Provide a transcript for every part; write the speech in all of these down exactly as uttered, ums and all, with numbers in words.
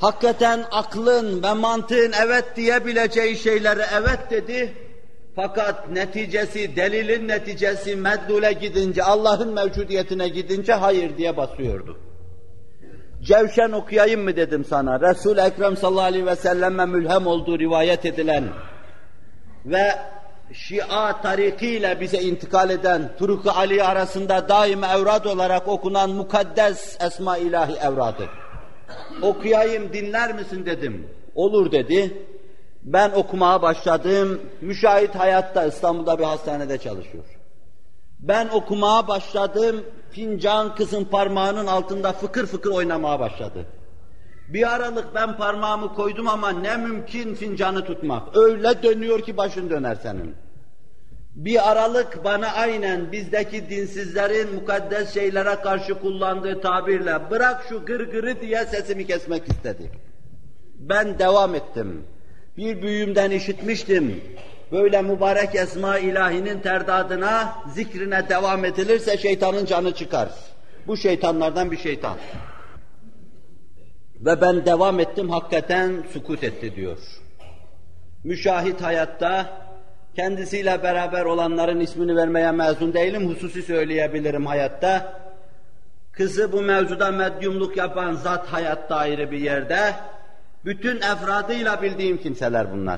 Hakikaten aklın ve mantığın evet diyebileceği şeyleri evet dedi. Fakat neticesi, delilin neticesi meddule gidince, Allah'ın mevcudiyetine gidince hayır diye basıyordu. Cevşen okuyayım mı dedim sana. Resul-i Ekrem sallallahu aleyhi ve selleme mülhem olduğu rivayet edilen ve Şia tarikiyle bize intikal eden Turuk-u Ali arasında daima evrad olarak okunan mukaddes Esma İlahi evradı. Okuyayım, dinler misin dedim. Olur dedi. Ben okumaya başladım. Müşahit hayatta İstanbul'da bir hastanede çalışıyor. Ben okumaya başladım. Fincan kızın parmağının altında fıkır fıkır oynamaya başladı. Bir aralık ben parmağımı koydum ama ne mümkün fincanı tutmak. Öyle dönüyor ki başın döner senin. Bir aralık bana aynen bizdeki dinsizlerin mukaddes şeylere karşı kullandığı tabirle bırak şu gırgırı diye sesimi kesmek istedi. Ben devam ettim. Bir büyüğümden işitmiştim. Böyle mübarek Esma İlahi'nin terdadına, zikrine devam edilirse şeytanın canı çıkar. Bu şeytanlardan bir şeytan. Ve ben devam ettim, hakikaten sükût etti diyor. Müşahit hayatta, kendisiyle beraber olanların ismini vermeye mezun değilim, hususi söyleyebilirim hayatta. Kızı bu mevzuda medyumluk yapan zat hayatta ayrı bir yerde, bütün efradıyla bildiğim kimseler bunlar.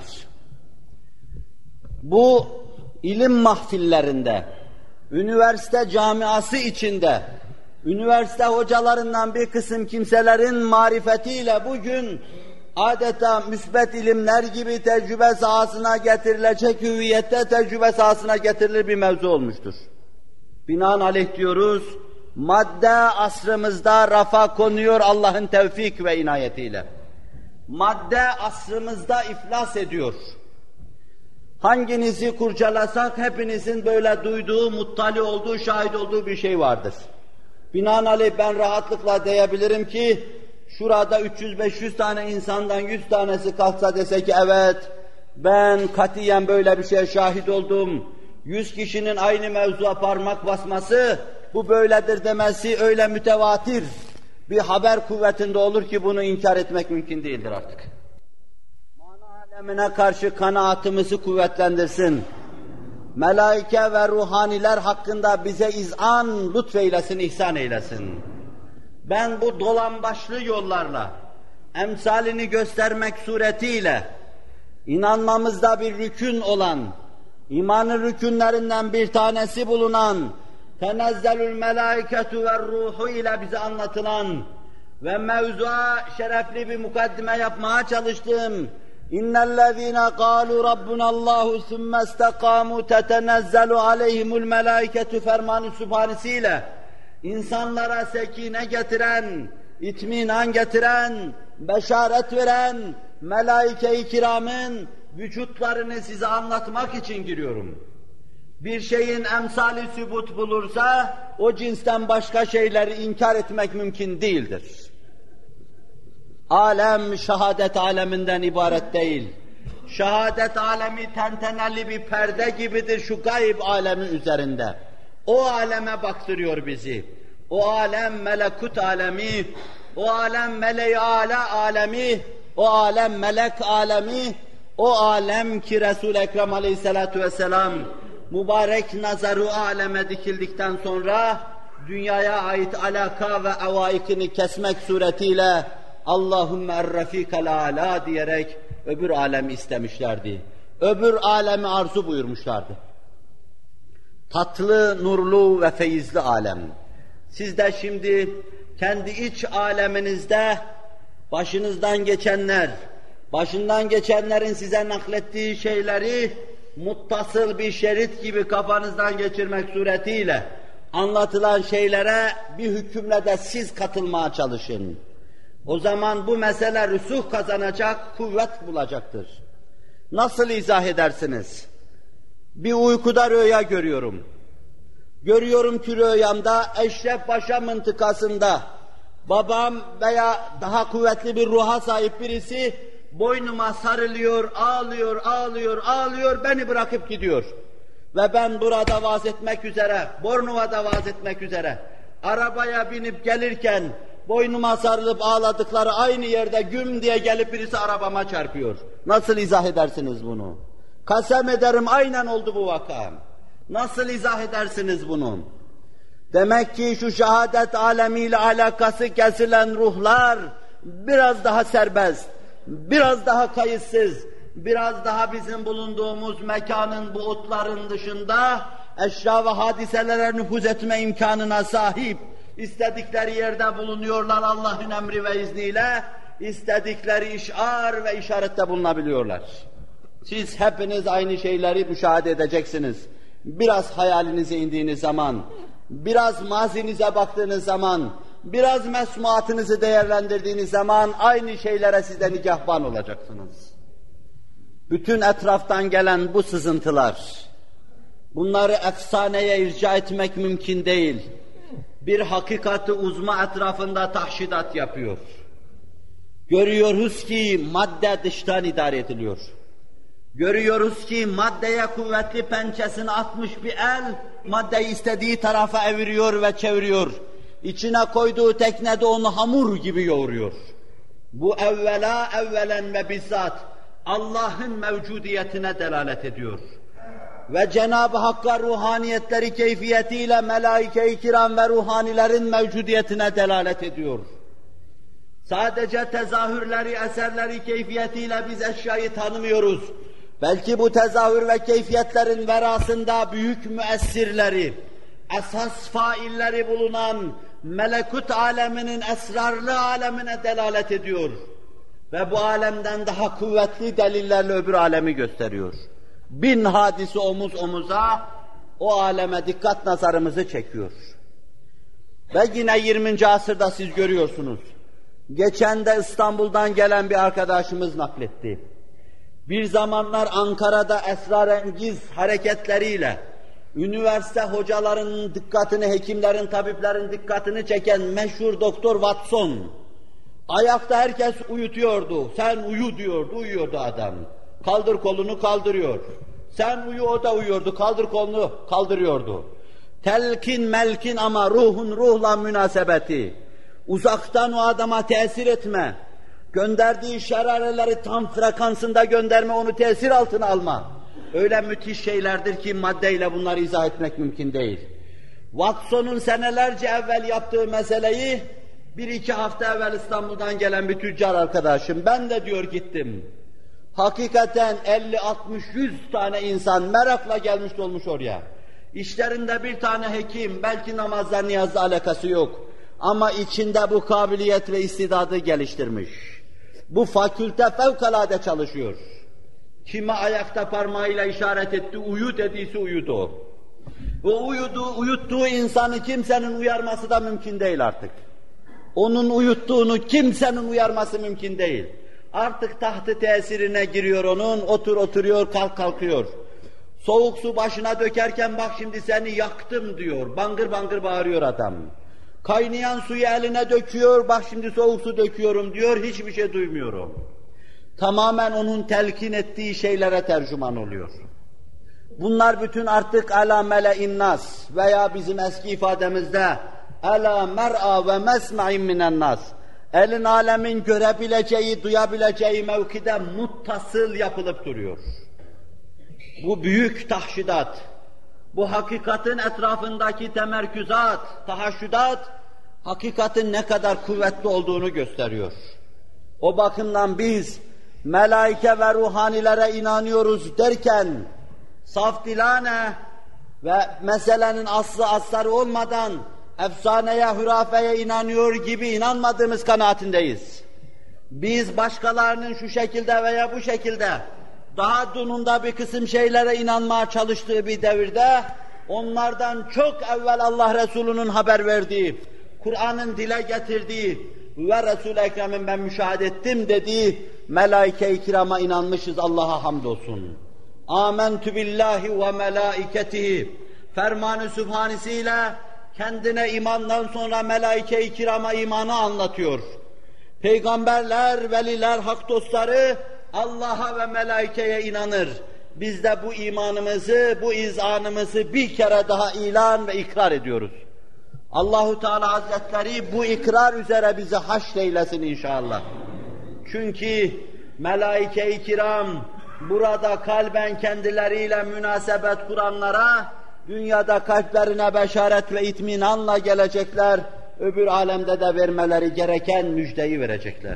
Bu ilim mahfillerinde, üniversite camiası içinde, üniversite hocalarından bir kısım kimselerin marifetiyle bugün adeta müsbet ilimler gibi tecrübe sahasına getirilecek hüviyette tecrübe sahasına getirilir bir mevzu olmuştur. Binaenaleyh diyoruz, madde asrımızda rafa konuyor Allah'ın tevfik ve inayetiyle. Madde asrımızda iflas ediyor. Hanginizi kurcalasak hepinizin böyle duyduğu, muttali olduğu, şahit olduğu bir şey vardır. Binaenaleyh ben rahatlıkla diyebilirim ki, şurada üç yüz beş yüz tane insandan yüz tanesi kalksa dese ki evet, ben katiyen böyle bir şeye şahit oldum. yüz kişinin aynı mevzuya parmak basması, bu böyledir demesi öyle mütevatir bir haber kuvvetinde olur ki bunu inkar etmek mümkün değildir artık. Mana alemine karşı kanaatimizi kuvvetlendirsin. Melaike ve ruhaniler hakkında bize izan lütfeylesin, ihsan eylesin. Ben bu dolambaçlı yollarla, emsalini göstermek suretiyle, inanmamızda bir rükün olan, imanın rükünlerinden bir tanesi bulunan, tenezzelül melâiketu ve ruhu ile bize anlatılan ve mevzuğa şerefli bir mukaddime yapmaya çalıştığım İnnellezîne kâlû rabbunallâhu sümme istekâmû tetenezzelu aleyhimul melâiketu ferman-ı sübhanesiyle insanlara sekine getiren, itminan getiren, beşaret veren melaike-i kiramın vücutlarını size anlatmak için giriyorum. Bir şeyin emsali sübut bulursa, o cinsten başka şeyleri inkar etmek mümkün değildir. Alem, şehadet aleminden ibaret değil. Şehadet alemi tentenelli bir perde gibidir şu gayb alemi üzerinde. O aleme baktırıyor bizi. O alem melekut alemi, o alem mele-i âlâ alemi, o alem melek alemi, o alem ki Resul-i Ekrem aleyhissalatu vesselam mübarek nazarı aleme dikildikten sonra dünyaya ait alaka ve avaikini kesmek suretiyle Allahümme er-rafikal âlâ diyerek öbür alemi istemişlerdi. Öbür alemi arzu buyurmuşlardı. Tatlı, nurlu ve feyizli alem. Siz de şimdi kendi iç aleminizde başınızdan geçenler, başından geçenlerin size naklettiği şeyleri muttasıl bir şerit gibi kafanızdan geçirmek suretiyle anlatılan şeylere bir hükümle de siz katılmaya çalışın. O zaman bu mesele rüsuh kazanacak, kuvvet bulacaktır. Nasıl izah edersiniz? Bir uykuda rüya görüyorum. Görüyorum ki rüyamda Eşref Paşa mıntıkasında babam veya daha kuvvetli bir ruha sahip birisi boynuma sarılıyor, ağlıyor, ağlıyor, ağlıyor, beni bırakıp gidiyor. Ve ben burada vaaz etmek üzere, Bornova'da vaaz etmek üzere, arabaya binip gelirken boynuma sarılıp ağladıkları aynı yerde güm diye gelip birisi arabama çarpıyor. Nasıl izah edersiniz bunu? Kasem ederim aynen oldu bu vaka. Nasıl izah edersiniz bunu? Demek ki şu şehadet alemiyle alakası kesilen ruhlar biraz daha serbest, biraz daha kayıtsız, biraz daha bizim bulunduğumuz mekanın, buğutların dışında eşya ve hadiselere nüfuz etme imkanına sahip, istedikleri yerde bulunuyorlar Allah'ın emri ve izniyle, istedikleri işar ve işarette bulunabiliyorlar. Siz hepiniz aynı şeyleri müşahede edeceksiniz. Biraz hayalinize indiğiniz zaman, biraz mazinize baktığınız zaman, biraz mesmuatınızı değerlendirdiğiniz zaman aynı şeylere siz de nigahban olacaksınız. Bütün etraftan gelen bu sızıntılar, bunları efsaneye irca etmek mümkün değil. Bir hakikati uzma etrafında tahşidat yapıyor. Görüyoruz ki madde dıştan idare ediliyor. Görüyoruz ki maddeye kuvvetli pençesini atmış bir el, maddeyi istediği tarafa eviriyor ve çeviriyor. İçine koyduğu teknede onu hamur gibi yoğuruyor. Bu evvela evvelen ve bizzat Allah'ın mevcudiyetine delalet ediyor. Ve Cenab-ı Hakk'a ruhaniyetleri keyfiyetiyle melaike-i kiram ve ruhanilerin mevcudiyetine delalet ediyor. Sadece tezahürleri, eserleri keyfiyetiyle biz eşyayı tanımıyoruz. Belki bu tezahür ve keyfiyetlerin verasında büyük müessirleri, esas failleri bulunan melekut aleminin esrarlı alemine delalet ediyor. Ve bu alemden daha kuvvetli delillerle öbür alemi gösteriyor. Bin hadisi omuz omuza o aleme dikkat nazarımızı çekiyor. Ve yine yirminci asırda siz görüyorsunuz. Geçen de İstanbul'dan gelen bir arkadaşımız nakletti. Bir zamanlar Ankara'da esrarengiz hareketleriyle üniversite hocalarının dikkatini, hekimlerin, tabiplerin dikkatini çeken meşhur Doktor Watson, ayakta herkes uyutuyordu. Sen uyu diyordu, uyuyordu adam. Kaldır kolunu, kaldırıyor. Sen uyu, o da uyuyordu. Kaldır kolunu, kaldırıyordu. Telkin melkin ama ruhun ruhla münasebeti. Uzaktan o adama tesir etme. Gönderdiği şerareleri tam frekansında gönderme, onu tesir altına alma. Öyle müthiş şeylerdir ki maddeyle bunları izah etmek mümkün değil. Watson'un senelerce evvel yaptığı meseleyi bir iki hafta evvel İstanbul'dan gelen bir tüccar arkadaşım, ben de diyor gittim. Hakikaten elli altmış yüz tane insan merakla gelmiş olmuş oraya. İşlerinde bir tane hekim, belki namazla niyazla alakası yok. Ama içinde bu kabiliyet ve istidadı geliştirmiş. Bu fakülte fevkalade çalışıyor. Kime ayakta parmağıyla işaret etti, uyu dediyse uyudu. Bu uyuduğu, uyuttuğu insanı kimsenin uyarması da mümkün değil artık. Onun uyuttuğunu kimsenin uyarması mümkün değil. Artık tahtı tesirine giriyor onun, otur oturuyor, kalk kalkıyor. Soğuk su başına dökerken bak şimdi seni yaktım diyor, bangır bangır bağırıyor adam. Kaynayan suyu eline döküyor, bak şimdi soğuk su döküyorum diyor, hiçbir şey duymuyorum. Tamamen onun telkin ettiği şeylere tercüman oluyor. Bunlar bütün artık ala mele'in nas veya bizim eski ifademizde ala mer'a ve mesma'in minen nas. Elin alemin görebileceği, duyabileceği mevkide muttasıl yapılıp duruyor. Bu büyük tahşidat, bu hakikatin etrafındaki temerküzat, tahaşşüdat, hakikatin ne kadar kuvvetli olduğunu gösteriyor. O bakımdan biz melaike ve ruhanilere inanıyoruz derken, saf dilane ve meselenin aslı asları olmadan efsaneye, hürafeye inanıyor gibi inanmadığımız kanaatindeyiz. Biz başkalarının şu şekilde veya bu şekilde daha dununda bir kısım şeylere inanmaya çalıştığı bir devirde onlardan çok evvel Allah Resulü'nün haber verdiği, Kur'an'ın dile getirdiği ve Resul-i Ekrem'in ben müşahede ettim dediği melaike-i kirama inanmışız, Allah'a hamdolsun. Âmentü billahi ve melâiketihi ferman-ı sübhanesiyle kendine imandan sonra melaike-i kirama imanı anlatıyor. Peygamberler, veliler, hak dostları Allah'a ve melaikeye inanır. Biz de bu imanımızı, bu izanımızı bir kere daha ilan ve ikrar ediyoruz. Allahu Teala Hazretleri bu ikrar üzere bizi haşreylesin inşallah. Çünkü melaike-i kiram burada kalben kendileriyle münasebet kuranlara dünyada kalplerine beşaret ve itminanla gelecekler, öbür alemde de vermeleri gereken müjdeyi verecekler.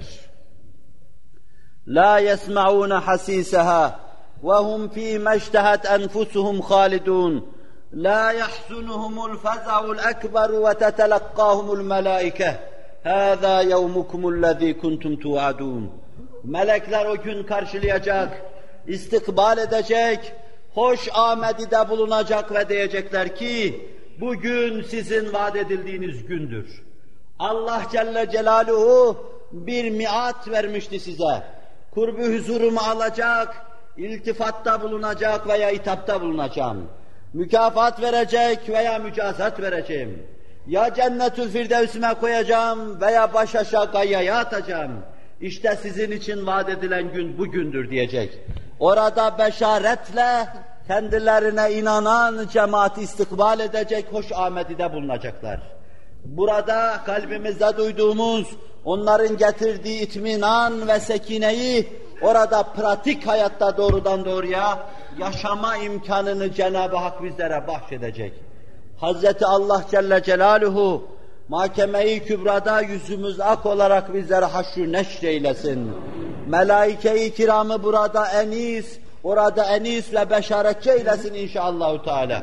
La yesma'un hasisaha ve hum fi meştehat enfusuhum halidun. La yahzunuhumul faza'ul ekber ve tetelakkahumul melaike. Hâzâ yevmukumullezî kuntum tu'adûn. Melekler o gün karşılayacak, istikbal edecek, hoş amedide bulunacak ve diyecekler ki, bugün sizin vaat edildiğiniz gündür. Allah Celle Celaluhu bir miat vermişti size. Kurbu huzurumu alacak, iltifatta bulunacak veya hitapta bulunacağım. Mükafat verecek veya mücazat vereceğim. Ya Cennetül Firdevs'ime koyacağım veya baş aşağı gayyaya atacağım. İşte sizin için vaat edilen gün bugündür diyecek. Orada beşaretle kendilerine inanan cemaati istikbal edecek, hoş amedide bulunacaklar. Burada kalbimizde duyduğumuz, onların getirdiği itminan ve sekineyi orada pratik hayatta doğrudan doğruya yaşama imkanını Cenab-ı Hak bizlere bahşedecek. Hazreti Allah Celle Celaluhu mahkeme-i kübrada yüzümüz ak olarak bizlere haşr-ı neşr eylesin. Melaike-i kiramı burada enis, orada enis ve beşaretçi eylesin inşallahü teala.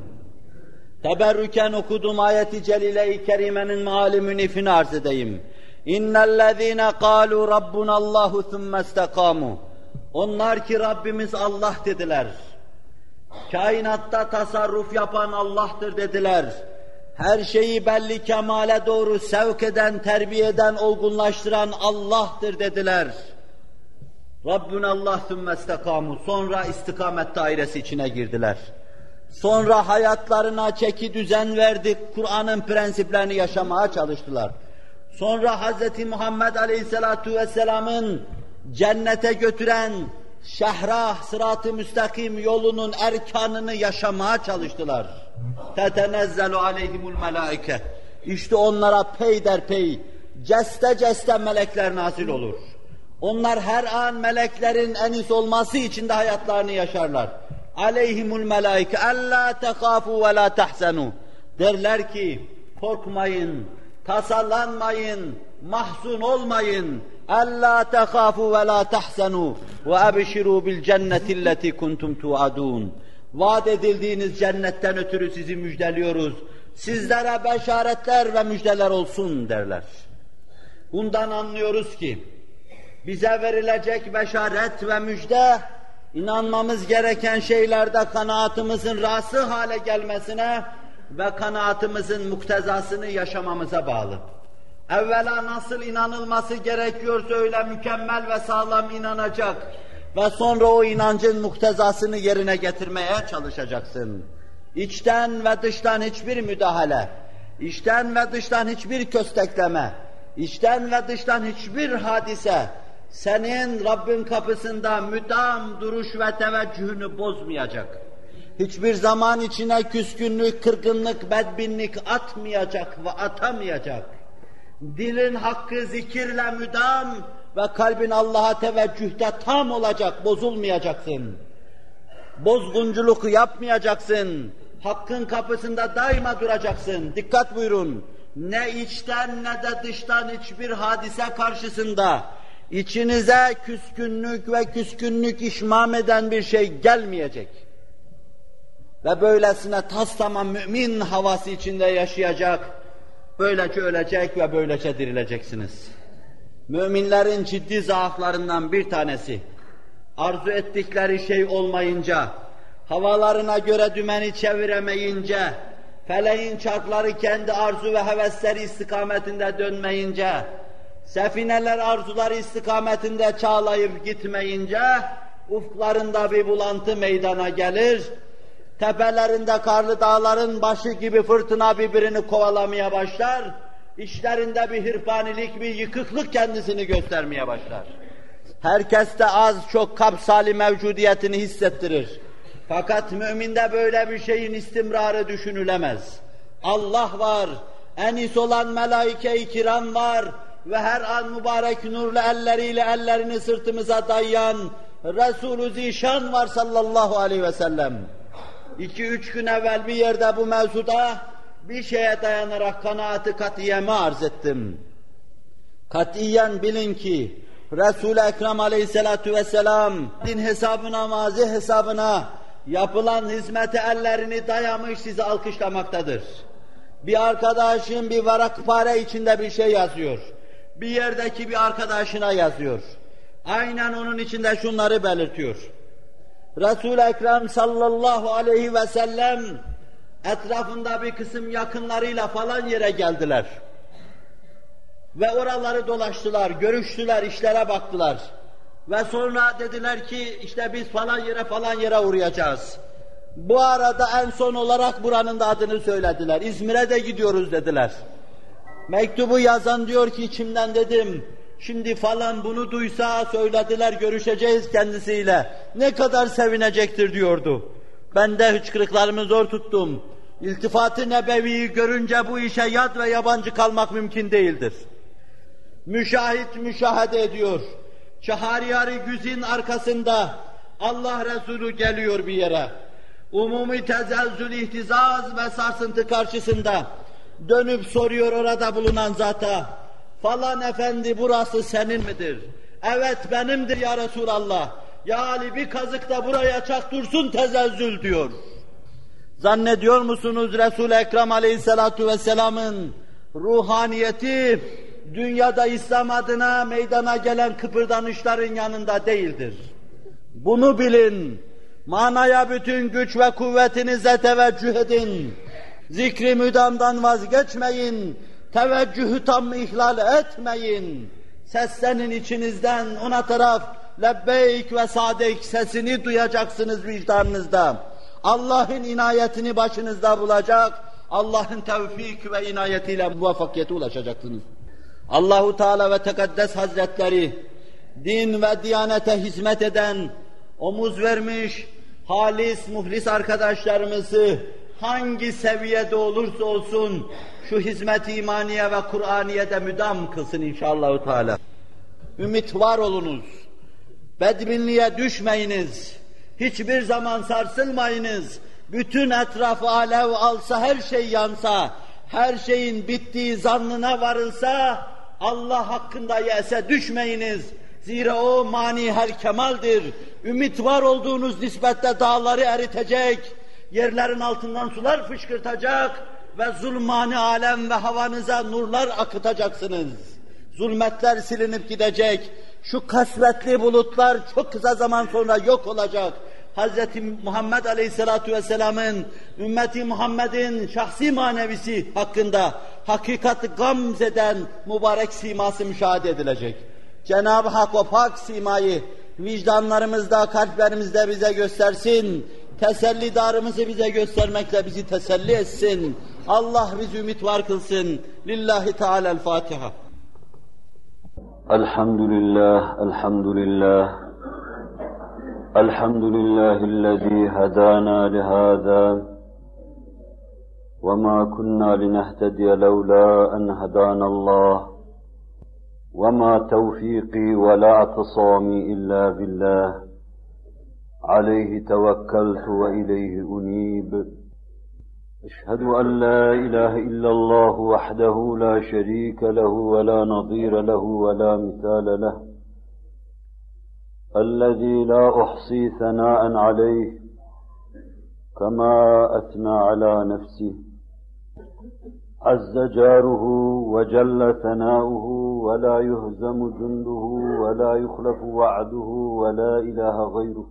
Teberrüken okuduğum ayeti celile-i kerimenin meali münifini arz edeyim. İnnellezîne kâlû rabbunallâhu thumme istekâmû. Onlar ki Rabbimiz Allah dediler. Kainatta tasarruf yapan Allah'tır dediler. Her şeyi belli kemale doğru sevk eden, terbiye eden, olgunlaştıran Allah'tır dediler. Rabbunallah thumme istekâmû. Sonra istikamet dairesi içine girdiler. Sonra hayatlarına çeki düzen verdik, Kur'an'ın prensiplerini yaşamaya çalıştılar. Sonra Hz. Muhammed Aleyhisselatu Vesselam'ın cennete götüren şehrah, sırat-ı müstakim yolunun erkanını yaşamaya çalıştılar. Tetenezzelu aleyhimul melaike. İşte onlara peyderpey, ceste ceste melekler nazil olur. Onlar her an meleklerin enis olması için de hayatlarını yaşarlar. Aleyhimul melaike ella tekâfû ve lâ tehzenû. Derler ki korkmayın, tasallanmayın, mahzun olmayın. Ella tehâfû ve lâ tehzenû ve ebşirû bil cennetilleti kuntum tu'adûn. Vaat edildiğiniz cennetten ötürü sizi müjdeliyoruz. Sizlere beşaretler ve müjdeler olsun derler. Bundan anlıyoruz ki bize verilecek beşaret ve müjde, inanmamız gereken şeylerde kanaatimizin rası hale gelmesine ve kanaatimizin muktezasını yaşamamıza bağlı. Evvela nasıl inanılması gerekiyorsa öyle mükemmel ve sağlam inanacak ve sonra o inancın muktezasını yerine getirmeye çalışacaksın. İçten ve dıştan hiçbir müdahale, içten ve dıştan hiçbir köstekleme, içten ve dıştan hiçbir hadise senin Rabbin kapısında müdam duruş ve teveccühünü bozmayacak. Hiçbir zaman içine küskünlük, kırgınlık, bedbinlik atmayacak ve atamayacak. Dilin hakkı zikirle müdam ve kalbin Allah'a teveccühte tam olacak, bozulmayacaksın. Bozgunculuk yapmayacaksın. Hakkın kapısında daima duracaksın. Dikkat buyurun. Ne içten ne de dıştan hiçbir hadise karşısında İçinize küskünlük ve küskünlük işmam eden bir şey gelmeyecek. Ve böylesine tas tamam mümin havası içinde yaşayacak, böylece ölecek ve böylece dirileceksiniz. Müminlerin ciddi zaaflarından bir tanesi, arzu ettikleri şey olmayınca, havalarına göre dümeni çeviremeyince, feleğin çarkları kendi arzu ve hevesleri istikametinde dönmeyince, sefineler arzuları istikametinde çağlayıp gitmeyince, ufklarında bir bulantı meydana gelir, tepelerinde karlı dağların başı gibi fırtına birbirini kovalamaya başlar, işlerinde bir hırpanilik, bir yıkıklık kendisini göstermeye başlar. Herkes de az çok kapsali mevcudiyetini hissettirir. Fakat müminde böyle bir şeyin istimrarı düşünülemez. Allah var, enis olan melaike-i kiram var ve her an mübarek nurlu elleriyle ellerini sırtımıza dayayan Resul-ü Zişan var sallallahu aleyhi ve sellem. İki üç gün evvel bir yerde bu mevzuda bir şeye dayanarak kanaati katiyeme arz ettim. Katiyen bilin ki Resul-i Ekrem aleyhissalatu vesselam din hesabına, mazi hesabına yapılan hizmete ellerini dayamış sizi alkışlamaktadır. Bir arkadaşın bir varakpare içinde bir şey yazıyor. Bir yerdeki bir arkadaşına yazıyor. Aynen onun içinde şunları belirtiyor. Resul-i Ekrem sallallahu aleyhi ve sellem etrafında bir kısım yakınlarıyla falan yere geldiler. Ve oraları dolaştılar, görüştüler, işlere baktılar. Ve sonra dediler ki işte biz falan yere falan yere uğrayacağız. Bu arada en son olarak buranın da adını söylediler. İzmir'e de gidiyoruz dediler. Mektubu yazan diyor ki içimden dedim, şimdi falan bunu duysa söylediler görüşeceğiz kendisiyle. Ne kadar sevinecektir diyordu. Ben de hıçkırıklarımı zor tuttum. İltifat-ı nebeviyi görünce bu işe yad ve yabancı kalmak mümkün değildir. Müşahit müşahede ediyor. Çahariyari güzin arkasında Allah Resulü geliyor bir yere. Umumi tezelzül ihtizaz ve sarsıntı karşısında dönüp soruyor orada bulunan zata. Falan efendi burası senin midir? Evet benimdir ya Resulallah. Ya Ali bir kazık da buraya çak dursun tezelzül diyor. Zannediyor musunuz Resul-i Ekrem aleyhissalatu vesselamın ruhaniyeti dünyada İslam adına meydana gelen kıpırdanışların yanında değildir. Bunu bilin. Manaya bütün güç ve kuvvetinize teveccüh edin. Zikri müdamdan vazgeçmeyin. Teveccühü tam ihlal etmeyin. Seslenin içinizden ona taraf lebbeyk ve sadek sesini duyacaksınız vicdanınızda. Allah'ın inayetini başınızda bulacak, Allah'ın tevfik ve inayetiyle muvaffakiyete ulaşacaksınız. Allahu Teala ve Tekaddes Hazretleri din ve diyanete hizmet eden, omuz vermiş, halis, muhlis arkadaşlarımızı hangi seviyede olursa olsun şu hizmet-i imaniye ve Kur'aniye'de müdam kılsın inşallah Teala. Ümit var olunuz, bedbinliğe düşmeyiniz, hiçbir zaman sarsılmayınız. Bütün etrafı alev alsa, her şey yansa, her şeyin bittiği zannına varılsa, Allah hakkında yese düşmeyiniz. Zira o mani her kemaldir. Ümit var olduğunuz nispette dağları eritecek, yerlerin altından sular fışkırtacak ve zulmani alem ve havanıza nurlar akıtacaksınız. Zulmetler silinip gidecek, şu kasvetli bulutlar çok kısa zaman sonra yok olacak. Hazreti Muhammed Aleyhisselatu Vesselam'ın, ümmeti Muhammed'in şahsi manevisi hakkında hakikati gamzeden mübarek siması müşahede edilecek. Cenab-ı Hak o pak simayı vicdanlarımızda, kalplerimizde bize göstersin. Tesellidarımızı bize göstermekle bizi teselli etsin. Allah bizi ümit var kılsın. Lillahi Teala'l-Fatiha. Elhamdülillah, elhamdülillah. Elhamdülillahillezî hedâna lihâzâ ve mâ kunnâ linehtediye levlâ en hedânallâh ve mâ tevfîqî ve lâ i'tisâmî illâ billah. Aleyhi tevekkeltu ve ileyhi unîb. Eşhedü en lâ ilâhe illallah vahdehu lâ şerîke lehu ve lâ nadîre lehu ve lâ misâle leh. الذي لا أحصي ثناء عليه كما أثنى على نفسه عز جاره وجل ثناؤه ولا يهزم جنده ولا يخلف وعده ولا إله غيره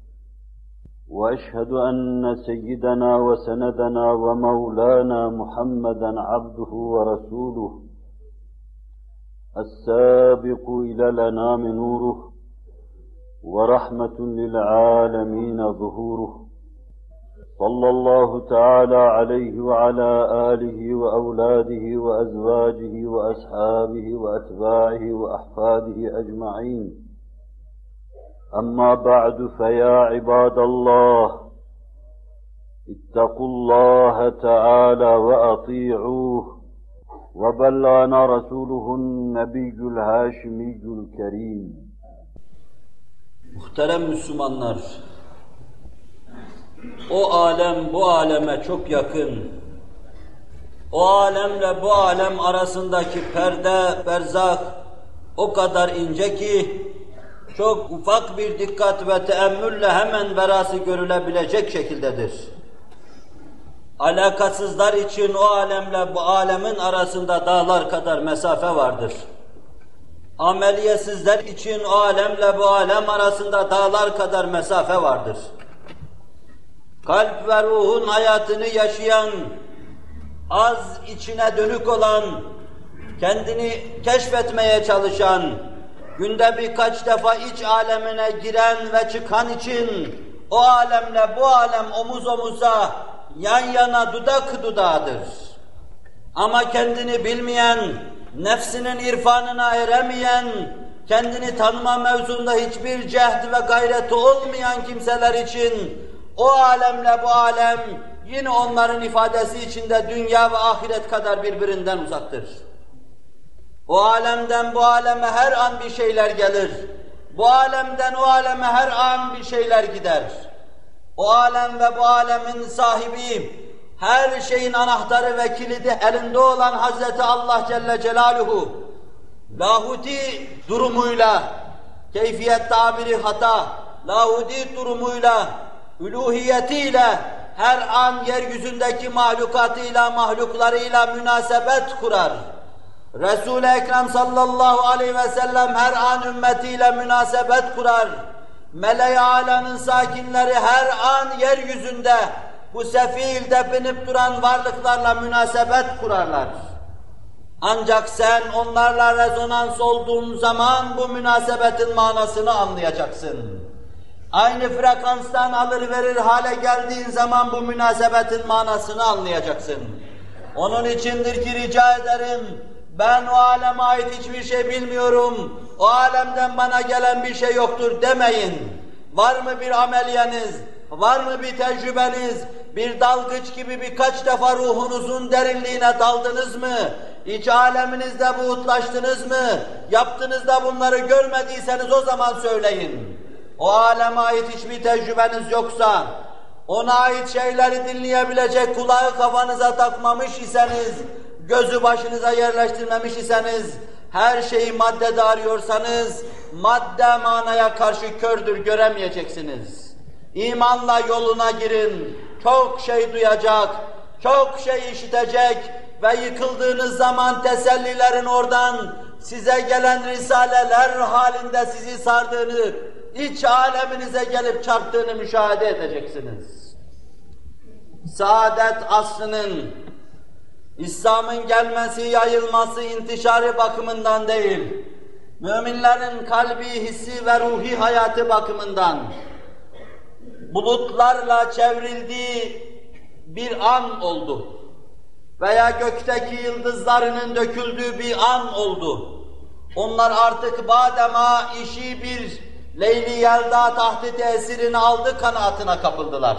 وأشهد أن سيدنا وسندنا ومولانا محمدا عبده ورسوله السابق إلى الأنام نوره ورحمة للعالمين ظهوره صلى الله تعالى عليه وعلى آله وأولاده وأزواجه وأصحابه وأتباعه وأحفاده أجمعين أما بعد فيا عباد الله اتقوا الله تعالى وأطيعوه وبلغنا رسوله النبي الهاشمي الكريم. Muhterem Müslümanlar, o alem bu aleme çok yakın. O alemle bu alem arasındaki perde, berzak o kadar ince ki çok ufak bir dikkat ve teemmülle hemen verası görülebilecek şekildedir. Alakasızlar için o alemle bu alemin arasında dağlar kadar mesafe vardır. Ameliyesizler için o alemle bu alem arasında dağlar kadar mesafe vardır. Kalp ve ruhun hayatını yaşayan, az içine dönük olan, kendini keşfetmeye çalışan, günde birkaç defa iç alemine giren ve çıkan için o alemle bu alem omuz omuza, yan yana dudak dudağıdır. Ama kendini bilmeyen, nefsinin irfanına eremeyen, kendini tanıma mevzunda hiçbir cehd ve gayreti olmayan kimseler için o alemle bu alem yine onların ifadesi içinde dünya ve ahiret kadar birbirinden uzaktır. O alemden bu aleme her an bir şeyler gelir. Bu alemden o aleme her an bir şeyler gider. O alem ve bu alemin sahibi, her şeyin anahtarı ve kilidi elinde olan Hazreti Allah Celle Celaluhu, lahuti durumuyla, keyfiyet tabiri hata, lahuti durumuyla, üluhiyetiyle her an yeryüzündeki mahlukatıyla, mahluklarıyla münasebet kurar. Resul-i Ekrem sallallahu aleyhi ve sellem her an ümmetiyle münasebet kurar. Mele-i âlanın sakinleri her an yeryüzünde bu sefil depinip duran varlıklarla münasebet kurarlar. Ancak sen onlarla rezonans olduğun zaman bu münasebetin manasını anlayacaksın. Aynı frekanstan alır verir hale geldiğin zaman bu münasebetin manasını anlayacaksın. Onun içindir ki rica ederim, ben o aleme ait hiçbir şey bilmiyorum, o alemden bana gelen bir şey yoktur demeyin. Var mı bir ameliyeniz, var mı bir tecrübeniz, bir dalgıç gibi birkaç defa ruhunuzun derinliğine daldınız mı? İç aleminizde buğutlaştınız mı? Yaptınız da bunları görmediyseniz o zaman söyleyin. O aleme ait hiçbir tecrübeniz yoksa, ona ait şeyleri dinleyebilecek kulağı kafanıza takmamış iseniz, gözü başınıza yerleştirmemiş iseniz, her şeyi maddede arıyorsanız, madde manaya karşı kördür, göremeyeceksiniz. İmanla yoluna girin, çok şey duyacak, çok şey işitecek ve yıkıldığınız zaman tesellilerin oradan size gelen risaleler halinde sizi sardığını, iç aleminize gelip çarptığını müşahede edeceksiniz. Saadet asrının, İslam'ın gelmesi, yayılması, intişarı bakımından değil, müminlerin kalbi, hissi ve ruhi hayatı bakımından, bulutlarla çevrildiği bir an oldu. Veya gökteki yıldızlarının döküldüğü bir an oldu. Onlar artık badema işi bir Leyli Yelda tahti tesirini aldı kanaatine kapıldılar.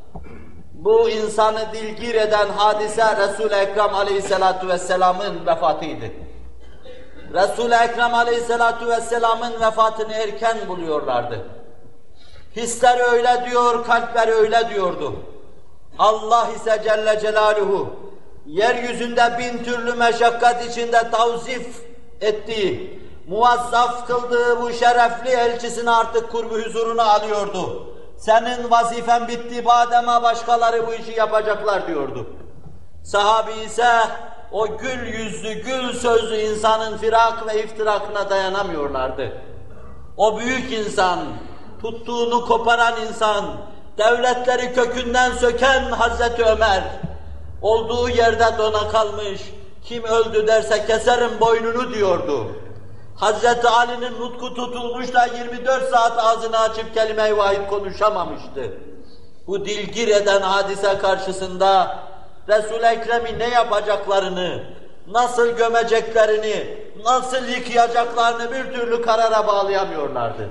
Bu insanı dilgir eden hadise Resul-i Ekrem Aleyhisselatu Vesselam'ın vefatıydı. Resul-i Ekrem Aleyhisselatu Vesselam'ın vefatını erken buluyorlardı. Hisler öyle diyor, kalpler öyle diyordu. Allah ise Celle Celaluhu, yeryüzünde bin türlü meşakkat içinde tavzif ettiği, muvazzaf kıldığı bu şerefli elçisini artık kurbu huzuruna alıyordu. Senin vazifen bitti, badema başkaları bu işi yapacaklar diyordu. Sahabi ise o gül yüzlü, gül sözlü insanın firak ve iftirakına dayanamıyorlardı. O büyük insan, tuttuğunu koparan insan, devletleri kökünden söken Hazreti Ömer, olduğu yerde dona kalmış, kim öldü derse keserim boynunu diyordu. Hazreti Ali'nin nutku tutulmuş da yirmi dört saat ağzını açıp kelime-i vahid konuşamamıştı. Bu dilgir eden hadise karşısında Resul-i Ekrem'i ne yapacaklarını, nasıl gömeceklerini, nasıl yıkayacaklarını bir türlü karara bağlayamıyorlardı.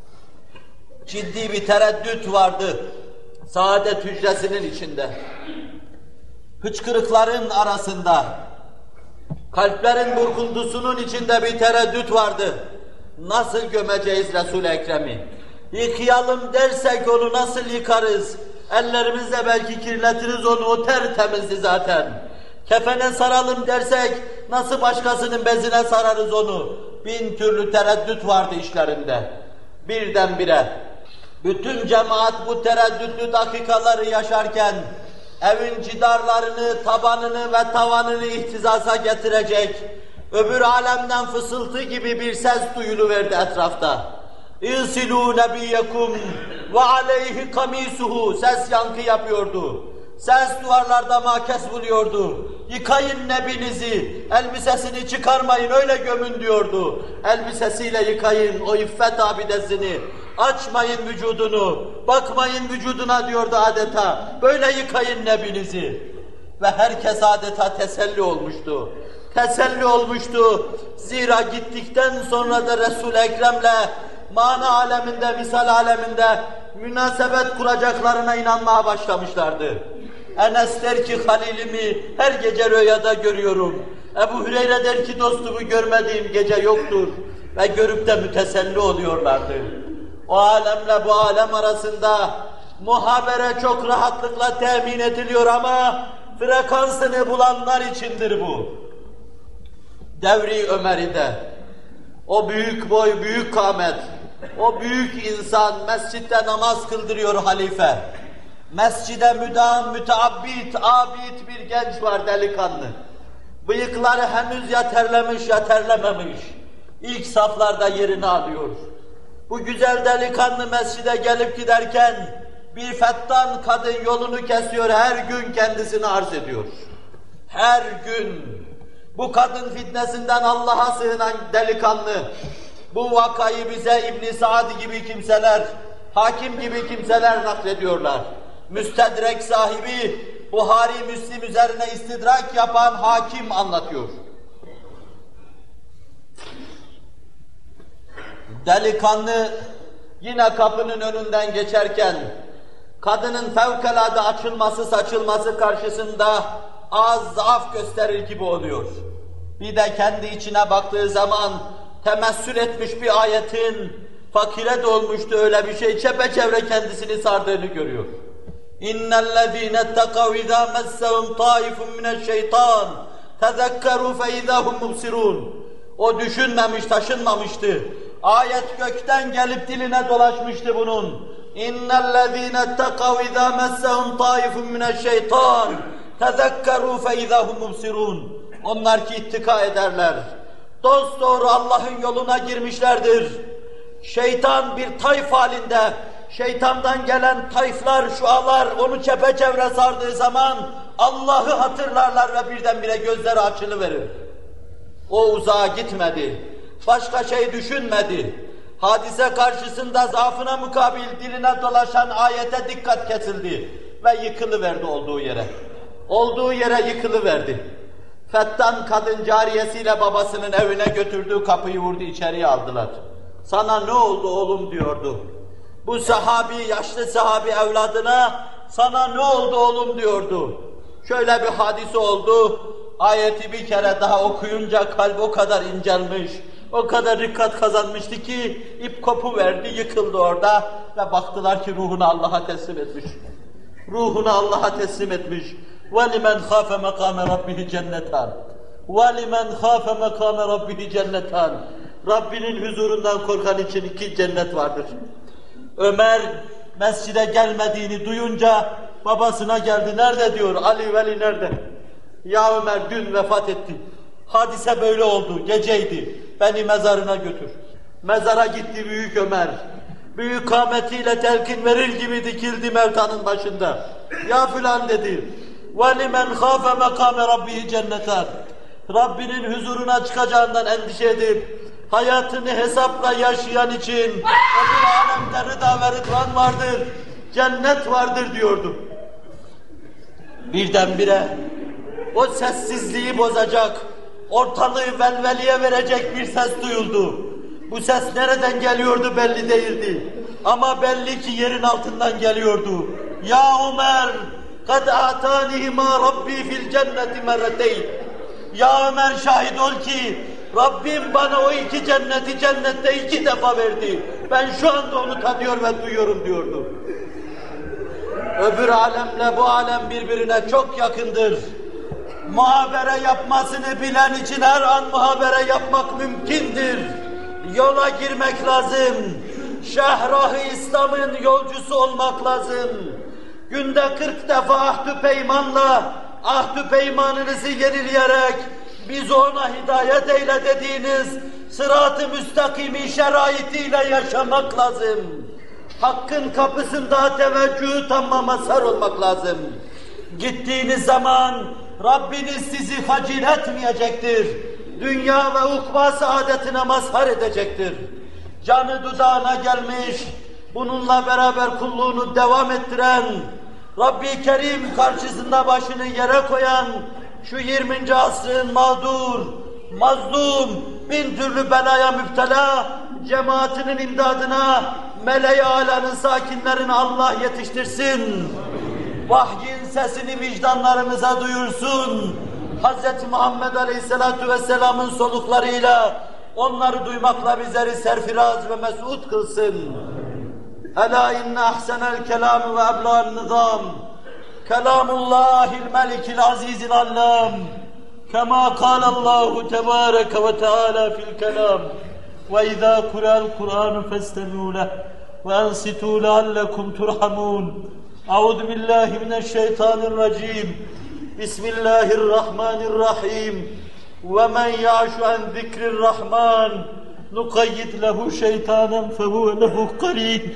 Ciddi bir tereddüt vardı saadet hücresinin içinde. Hıçkırıkların arasında, Kalplerin burkuntusunun içinde bir tereddüt vardı. Nasıl gömeceğiz Resul-i Ekrem'i? Yıkayalım dersek onu nasıl yıkarız? Ellerimizle belki kirletiriz onu, o tertemizdi zaten. Kefene saralım dersek nasıl başkasının bezine sararız onu? Bin türlü tereddüt vardı işlerinde. Birdenbire bütün cemaat bu tereddütlü dakikaları yaşarken evin cidarlarını, tabanını ve tavanını ihtizasa getirecek öbür alemden fısıltı gibi bir ses duyuluverdi etrafta. İsilû nebiyyekum ve aleyhi kamisuhu, ses yankı yapıyordu. Ses duvarlarda makes buluyordu. Yıkayın nebinizi, elbisesini çıkarmayın öyle gömün diyordu. Elbisesiyle yıkayın o iffet abidesini, açmayın vücudunu, bakmayın vücuduna diyordu adeta. Böyle yıkayın nebinizi. Ve herkes adeta teselli olmuştu. Teselli olmuştu. Zira gittikten sonra da Resul-i Ekrem'le mana aleminde, misal aleminde münasebet kuracaklarına inanmaya başlamışlardı. Enes der ki Halilimi her gece rüyada görüyorum. Ebu Hüreyre der ki dostumu görmediğim gece yoktur. Ve görüp de müteselli oluyorlardı. O alemle bu alem arasında muhabere çok rahatlıkla temin ediliyor ama frekansını bulanlar içindir bu. Devri Ömer'i'de o büyük boy, büyük kâmet, o büyük insan mescitte namaz kıldırıyor halife. Mescide müdam, müteabbit, abid bir genç var delikanlı. Bıyıkları henüz ya terlemiş ya terlememiş. İlk saflarda yerini alıyor. Bu güzel delikanlı mescide gelip giderken bir fettan kadın yolunu kesiyor, her gün kendisini arz ediyor. Her gün. Bu kadın fitnesinden Allah'a sığınan delikanlı, bu vakayı bize İbn-i Sa'd gibi kimseler, hakim gibi kimseler naklediyorlar. Müstedrek sahibi, Buhari, Müslim üzerine istidrak yapan hakim anlatıyor. Delikanlı yine kapının önünden geçerken, kadının fevkalade açılması saçılması karşısında az zaaf gösterir gibi oluyor. Bir de kendi içine baktığı zaman temessül etmiş bir ayetin fakire dolmuştu öyle bir şey, çepeçevre kendisini sardığını görüyor. İnnellezîne ettekâv izâ messehum tâifun mineşşeytân tezekkerû feizâ hum mubsirûn. O düşünmemiş, taşınmamıştı. Ayet gökten gelip diline dolaşmıştı bunun. İnnellezîne ettekâv izâ messehum tâifun mineşşeytân tezekkerû feizâ hum mubsirûn. Onlar ki ittika ederler. Dosdoğru Allah'ın yoluna girmişlerdir. Şeytan bir tayf halinde, şeytandan gelen tayflar, şualar onu çepeçevre sardığı zaman Allah'ı hatırlarlar ve birdenbire gözleri açılıverir. O uzağa gitmedi, başka şey düşünmedi. Hadise karşısında zaafına mukabil diline dolaşan ayete dikkat kesildi ve yıkılıverdi olduğu yere. Olduğu yere yıkılıverdi. Fettan kadın cariyesiyle babasının evine götürdüğü kapıyı vurdu, içeriye aldılar. Sana ne oldu oğlum diyordu. Bu sahabi, yaşlı sahabi evladına sana ne oldu oğlum diyordu. Şöyle bir hadise oldu, ayeti bir kere daha okuyunca kalbi o kadar incelmiş, o kadar dikkat kazanmıştı ki ip kopuverdi, yıkıldı orada ve baktılar ki ruhunu Allah'a teslim etmiş. Ruhunu Allah'a teslim etmiş. وَلِمَنْ خَافَ مَقَامَ رَبِّهِ جَنَّتَانِ وَلِمَنْ خَافَ مَقَامَ رَبِّهِ جَنَّتَانِ Rabbinin huzurundan korkan için iki cennet vardır. Ömer mescide gelmediğini duyunca babasına geldi. Nerede diyor? Ali Veli nerede? Ya Ömer dün vefat etti. Hadise böyle oldu. Geceydi. Beni mezarına götür. Mezara gitti büyük Ömer. Büyük kâmetiyle telkin verir gibi dikildi mevtanın başında. Ya filan dedi. وَلِمَنْ خَافَ مَقَامَ رَبِّهِ جَنَّتَانِ Rabbinin huzuruna çıkacağından endişe edip hayatını hesapla yaşayan için öbür alemde rıda ve rıdvan vardır, cennet vardır diyordu. Birdenbire o sessizliği bozacak, ortalığı velveliye verecek bir ses duyuldu. Bu ses nereden geliyordu belli değildi. Ama belli ki yerin altından geliyordu. Ya Ömer, قَدْ اَعْتَانِهِ مَا رَبِّي فِي الْجَنَّةِ مَرَّتَيْنِ Ya Ömer şahit ol ki Rabbim bana o iki cenneti cennette iki defa verdi. Ben şu anda onu tadıyor ve duyuyorum diyordu. Öbür alemle bu alem birbirine çok yakındır. Muhabere yapmasını bilen için her an muhabere yapmak mümkündür. Yola girmek lazım. Şehrah-ı İslam'ın yolcusu olmak lazım. Günde kırk defa ahdü peymanla, ahdü peymanınızı yenileyerek biz ona hidayet eyle dediğiniz sırat-ı müstakimi şeraitiyle yaşamak lazım. Hakkın kapısında teveccühü tamma mazhar olmak lazım. Gittiğiniz zaman Rabbiniz sizi hacil etmeyecektir. Dünya ve ukba saadetine mazhar edecektir. Canı dudağına gelmiş, bununla beraber kulluğunu devam ettiren, Rabbi Kerim karşısında başını yere koyan, şu yirminci asrın mağdur, mazlum, bin türlü belaya müptela, cemaatinin imdadına, meleği alanın sakinlerini Allah yetiştirsin. Vahyin sesini vicdanlarımıza duyursun. Hz. Muhammed Aleyhisselatü Vesselam'ın soluklarıyla onları duymakla bizleri serfiraz ve mes'ud kılsın. Ela inne ahsenel kelam ve ebla'l nizam. Kelamullahil melikil azizil allam. Kema kâlallahu tebâreke ve teâlâ fil kelam. Ve izâ kurâ'l Kur'ân festemû leh ve ensitû leallekum turhamûn. Euzu billahi mineşşeytanirracim. Bismillahirrahmanirrahim. Ve men ya'şu an zikrirrahman nukayyid lehu şeytanen fehuve lehu qarin.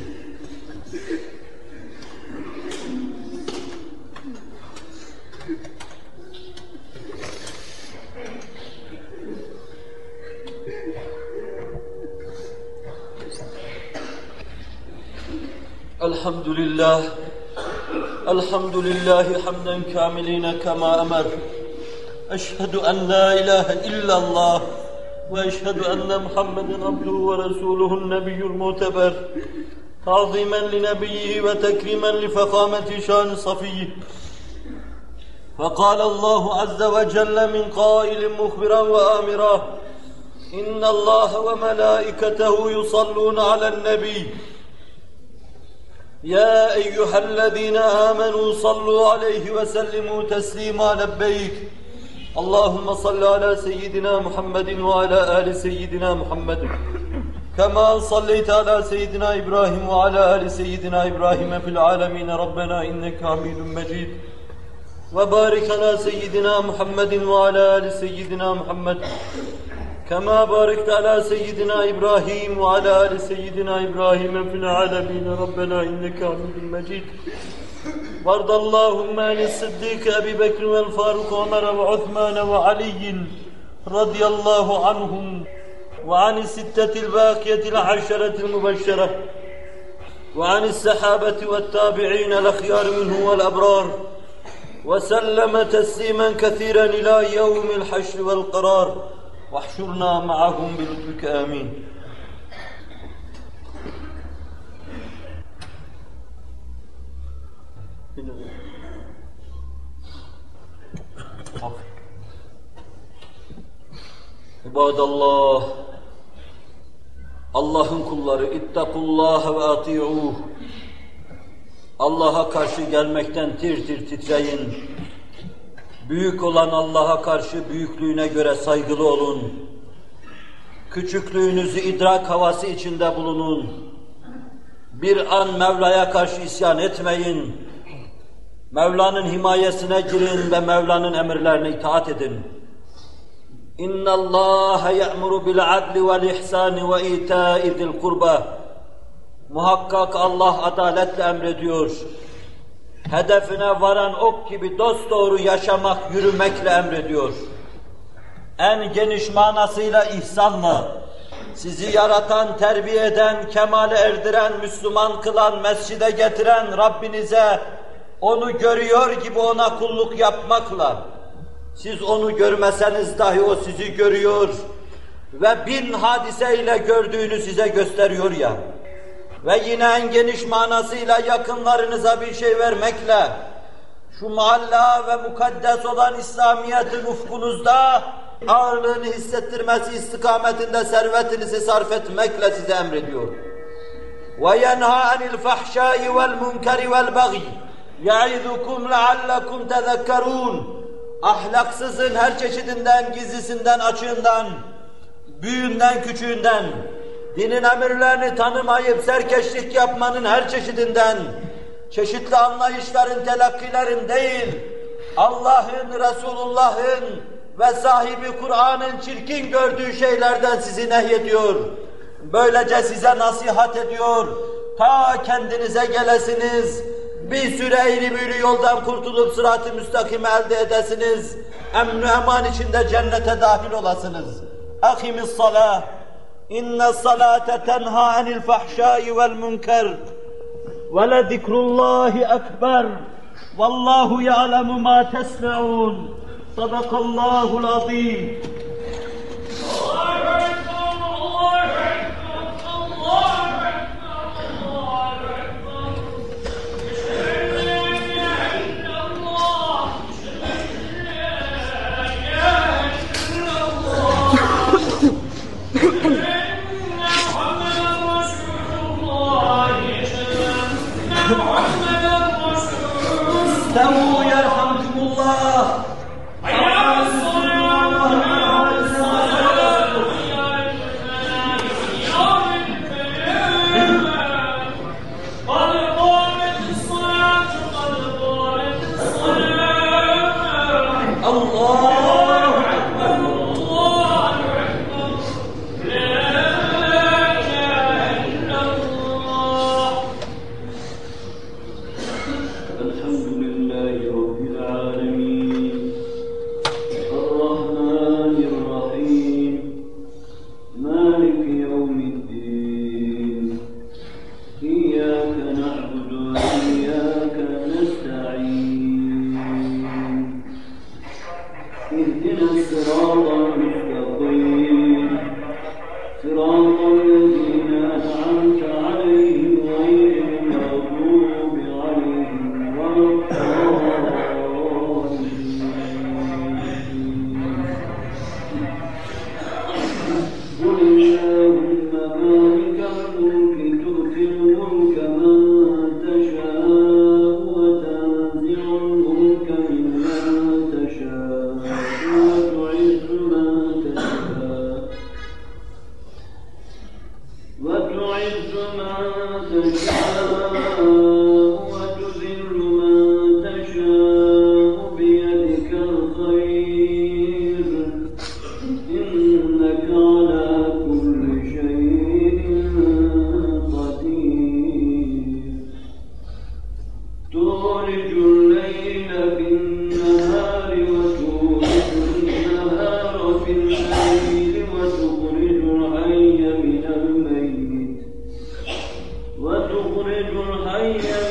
Elhamdülillah. Elhamdülillahi hamden kamiline kema emer. Eşhedü en la ilahe illallah ve eşhedü enne Muhammeden abduhu ve resuluhu'n nebiyyul muteber. Ta'zimen li nebiyyihi ve tekrimen li fekameti şan-ı safiyyi. فقال الله عز وجل من قائل مخبرا وآمرا إن الله وملائكته يصلون على النبي يا أيها الذين آمنوا صلوا عليه وسلموا تسليما لبيك اللهم صل على سيدنا محمد وعلى آل سيدنا محمد كما صليت على سيدنا إبراهيم وعلى آل سيدنا إبراهيم في العالمين ربنا إنك حميد مجيد وبارك على سيدنا محمد وعلى آل سيدنا محمد كما باركت على سيدنا إبراهيم وعلى آل سيدنا إبراهيم في العالمين ربنا إنك حميد مجيد وارض اللهم عن الصديق أبي بكر والفاروق وعمر وعثمان وعلي رضي الله عنهم وعن الستة الباقية العشرة المبشرة وعن السحابة والتابعين الأخيار منهم والأبرار وسلم تسليما كثيرا إلى يوم الحشر والقرار واحشرنا معهم بلطفك آمين. İbadallah, Allah'ın kulları, ittakullaha ve ati'uh. Allah'a karşı gelmekten tir tir titreyin. Büyük olan Allah'a karşı büyüklüğüne göre saygılı olun. Küçüklüğünüzü idrak havası içinde bulunun. Bir an Mevla'ya karşı isyan etmeyin. Mevla'nın himayesine girin ve Mevla'nın emirlerine itaat edin. اِنَّ اللّٰهَ يَأْمُرُ بِالْعَدْلِ وَالْاِحْسَانِ وَاِيْتَاءِ ذِي الْقُرْبَى. Muhakkak Allah adaletle emrediyor. Hedefine varan ok gibi dosdoğru yaşamak, yürümekle emrediyor. En geniş manasıyla ihsanla, sizi yaratan, terbiye eden, kemale erdiren, Müslüman kılan, mescide getiren Rabbinize, onu görüyor gibi ona kulluk yapmakla, siz onu görmeseniz dahi o sizi görüyor ve bin hadiseyle gördüğünü size gösteriyor ya. Ve yine en geniş manasıyla yakınlarınıza bir şey vermekle, şu mualla ve mukaddes olan İslamiyet'in ufkunuzda ağırlığını hissettirmesi istikametinde servetinizi sarf etmekle size emrediyor. وَيَنْهَا عَنِ الْفَحْشَاءِ وَالْمُنْكَرِ وَالْبَغْيِ يَعِذُكُمْ لَعَلَّكُمْ تَذَكَّرُونَ Ahlaksızın her çeşidinden, gizlisinden, açığından, büyüğünden, küçüğünden, dinin emirlerini tanımayıp serkeşlik yapmanın her çeşidinden, çeşitli anlayışların, telakkilerin değil, Allah'ın, Resulullah'ın ve sahibi Kur'an'ın çirkin gördüğü şeylerden sizi nehyediyor. Böylece size nasihat ediyor, ta kendinize gelesiniz, bir süre eğri büğrü yoldan kurtulup sırat-ı müstakimi elde edesiniz, emn-i eman içinde cennete dahil olasınız. Akimis salah, inne salate tenha anil fahşai vel münker, ve le zikrullahi ekber, vallahu ya'lemu ma tesna'un, sadakallahul azim. استووا يرحمكم الله. وتخرج الحي